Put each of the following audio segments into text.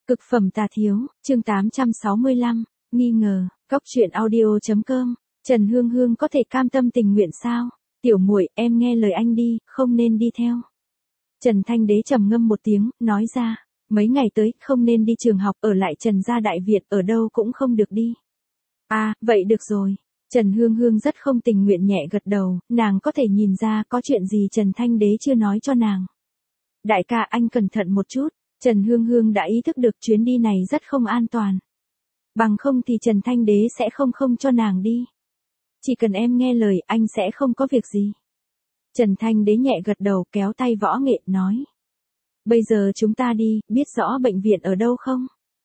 Cực phẩm tà thiếu, chương 865, nghi ngờ, Cóc truyện audio.com, Trần Hương Hương có thể cam tâm tình nguyện sao? Tiểu muội, em nghe lời anh đi, không nên đi theo. Trần Thanh Đế trầm ngâm một tiếng, nói ra, mấy ngày tới không nên đi trường học, ở lại Trần gia đại viện, ở đâu cũng không được đi. À, vậy được rồi. Trần Hương Hương rất không tình nguyện nhẹ gật đầu, nàng có thể nhìn ra có chuyện gì Trần Thanh Đế chưa nói cho nàng. Đại ca anh cẩn thận một chút. Trần Hương Hương đã ý thức được chuyến đi này rất không an toàn. Bằng không thì Trần Thanh Đế sẽ không cho nàng đi. Chỉ cần em nghe lời anh sẽ không có việc gì. Trần Thanh Đế nhẹ gật đầu kéo tay Võ Nghệ nói. Bây giờ chúng ta đi, biết rõ bệnh viện ở đâu không?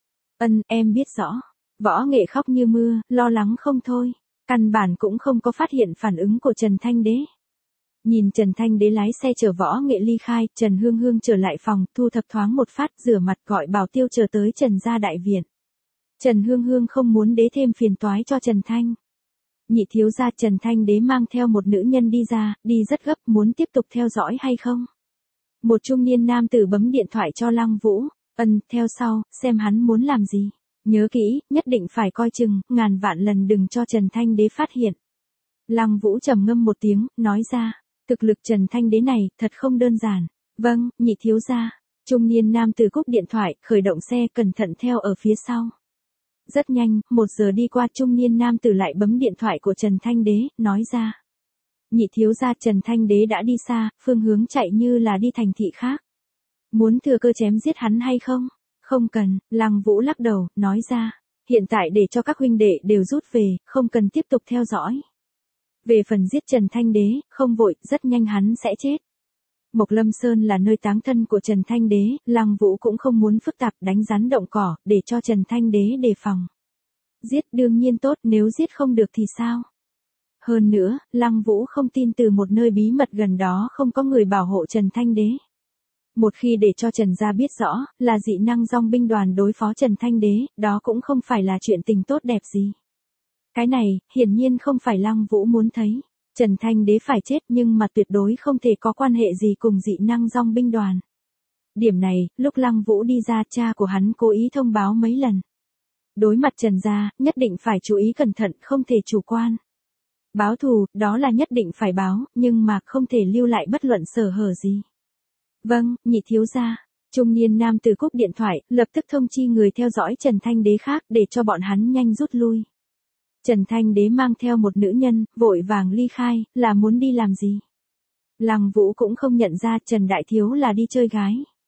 Em biết rõ. Võ Nghệ khóc như mưa, lo lắng không thôi. Căn bản cũng không có phát hiện phản ứng của Trần Thanh Đế. Nhìn Trần Thanh Đế lái xe chở Võ Nghệ ly khai, Trần Hương Hương trở lại phòng, thu thập thoáng một phát, rửa mặt gọi Bảo Tiêu chờ tới Trần gia đại viện. Trần Hương Hương không muốn đế thêm phiền toái cho Trần Thanh. Nhị thiếu gia Trần Thanh Đế mang theo một nữ nhân đi ra, đi rất gấp, muốn tiếp tục theo dõi hay không? Một trung niên nam tử bấm điện thoại cho Lăng Vũ, theo sau, xem hắn muốn làm gì. Nhớ kỹ, nhất định phải coi chừng, ngàn vạn lần đừng cho Trần Thanh Đế phát hiện. Lăng Vũ trầm ngâm một tiếng, nói ra. Thực lực Trần Thanh Đế này, thật không đơn giản. Vâng, nhị thiếu gia. Trung niên nam tử cúp điện thoại, khởi động xe cẩn thận theo ở phía sau. Rất nhanh, 1 giờ đi qua trung niên nam tử lại bấm điện thoại của Trần Thanh Đế, nói ra. Nhị thiếu gia Trần Thanh Đế đã đi xa, phương hướng chạy như là đi thành thị khác. Muốn thừa cơ chém giết hắn hay không? Không cần, Lăng Vũ lắc đầu, nói ra. Hiện tại để cho các huynh đệ đều rút về, không cần tiếp tục theo dõi. Về phần giết Trần Thanh Đế, không vội, rất nhanh hắn sẽ chết. Mộc Lâm Sơn là nơi táng thân của Trần Thanh Đế, Lăng Vũ cũng không muốn phức tạp đánh rắn động cỏ, để cho Trần Thanh Đế đề phòng. Giết đương nhiên tốt, nếu giết không được thì sao? Hơn nữa, Lăng Vũ không tin từ một nơi bí mật gần đó không có người bảo hộ Trần Thanh Đế. Một khi để cho Trần gia biết rõ, là dị năng dòng binh đoàn đối phó Trần Thanh Đế, đó cũng không phải là chuyện tình tốt đẹp gì. Cái này, hiển nhiên không phải Lăng Vũ muốn thấy. Trần Thanh Đế phải chết nhưng mà tuyệt đối không thể có quan hệ gì cùng dị năng dòng binh đoàn. Điểm này, lúc Lăng Vũ đi ra cha của hắn cố ý thông báo mấy lần. Đối mặt Trần gia, nhất định phải chú ý cẩn thận, không thể chủ quan. Báo thù, đó là nhất định phải báo, nhưng mà không thể lưu lại bất luận sở hở gì. Vâng, nhị thiếu gia. Trung niên nam tử cúp điện thoại, lập tức thông chi người theo dõi Trần Thanh Đế khác để cho bọn hắn nhanh rút lui. Trần Thanh Đế mang theo một nữ nhân, vội vàng ly khai, là muốn đi làm gì? Lăng Vũ cũng không nhận ra Trần Đại Thiếu là đi chơi gái.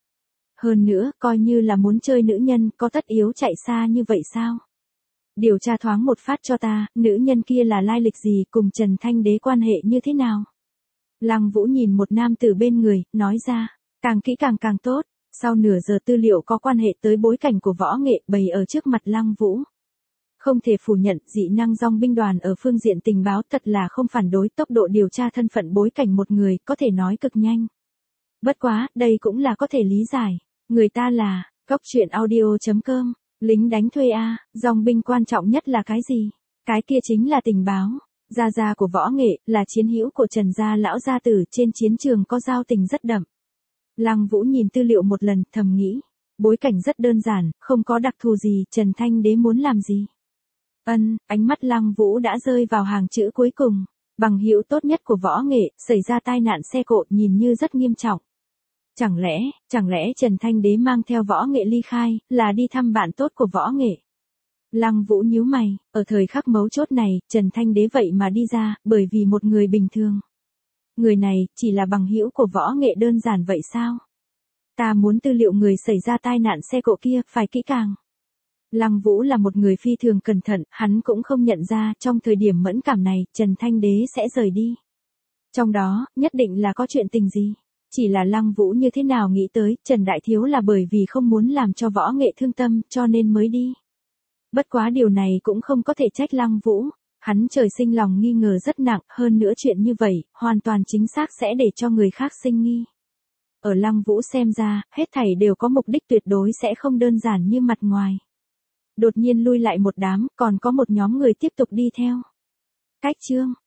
Hơn nữa, coi như là muốn chơi nữ nhân, có tất yếu chạy xa như vậy sao? Điều tra thoáng một phát cho ta, nữ nhân kia là lai lịch gì, cùng Trần Thanh Đế quan hệ như thế nào? Lăng Vũ nhìn một nam tử bên người, nói ra, càng kỹ càng tốt. Sau nửa giờ tư liệu có quan hệ tới bối cảnh của Võ Nghệ bày ở trước mặt Lăng Vũ. Không thể phủ nhận, dị năng dòng binh đoàn ở phương diện tình báo thật là không phản đối, tốc độ điều tra thân phận bối cảnh một người, có thể nói cực nhanh. Bất quá, đây cũng là có thể lý giải. Người ta là, Cóc truyện audio.com, lính đánh thuê A, dòng binh quan trọng nhất là cái gì? Cái kia chính là tình báo. Gia gia của Võ Nghệ, là chiến hữu của Trần gia lão gia tử, trên chiến trường có giao tình rất đậm. Lăng Vũ nhìn tư liệu một lần, thầm nghĩ. Bối cảnh rất đơn giản, không có đặc thù gì, Trần Thanh Đế muốn làm gì? Ánh mắt Lăng Vũ đã rơi vào hàng chữ cuối cùng. Bằng hữu tốt nhất của Võ Nghệ, xảy ra tai nạn xe cộ nhìn như rất nghiêm trọng. Chẳng lẽ Trần Thanh Đế mang theo Võ Nghệ ly khai, là đi thăm bạn tốt của Võ Nghệ? Lăng Vũ nhíu mày, ở thời khắc mấu chốt này, Trần Thanh Đế vậy mà đi ra, bởi vì một người bình thường. Người này, chỉ là bằng hữu của Võ Nghệ đơn giản vậy sao? Ta muốn tư liệu người xảy ra tai nạn xe cộ kia, phải kỹ càng. Lăng Vũ là một người phi thường cẩn thận, hắn cũng không nhận ra trong thời điểm mẫn cảm này, Trần Thanh Đế sẽ rời đi. Trong đó, nhất định là có chuyện tình gì. Chỉ là Lăng Vũ như thế nào nghĩ tới, Trần Đại Thiếu là bởi vì không muốn làm cho Võ Nghệ thương tâm, cho nên mới đi. Bất quá điều này cũng không có thể trách Lăng Vũ. Hắn trời sinh lòng nghi ngờ rất nặng, hơn nữa chuyện như vậy, hoàn toàn chính xác sẽ để cho người khác sinh nghi. Ở Lăng Vũ xem ra, hết thảy đều có mục đích tuyệt đối sẽ không đơn giản như mặt ngoài. Đột nhiên lui lại một đám, còn có một nhóm người tiếp tục đi theo. Cách chương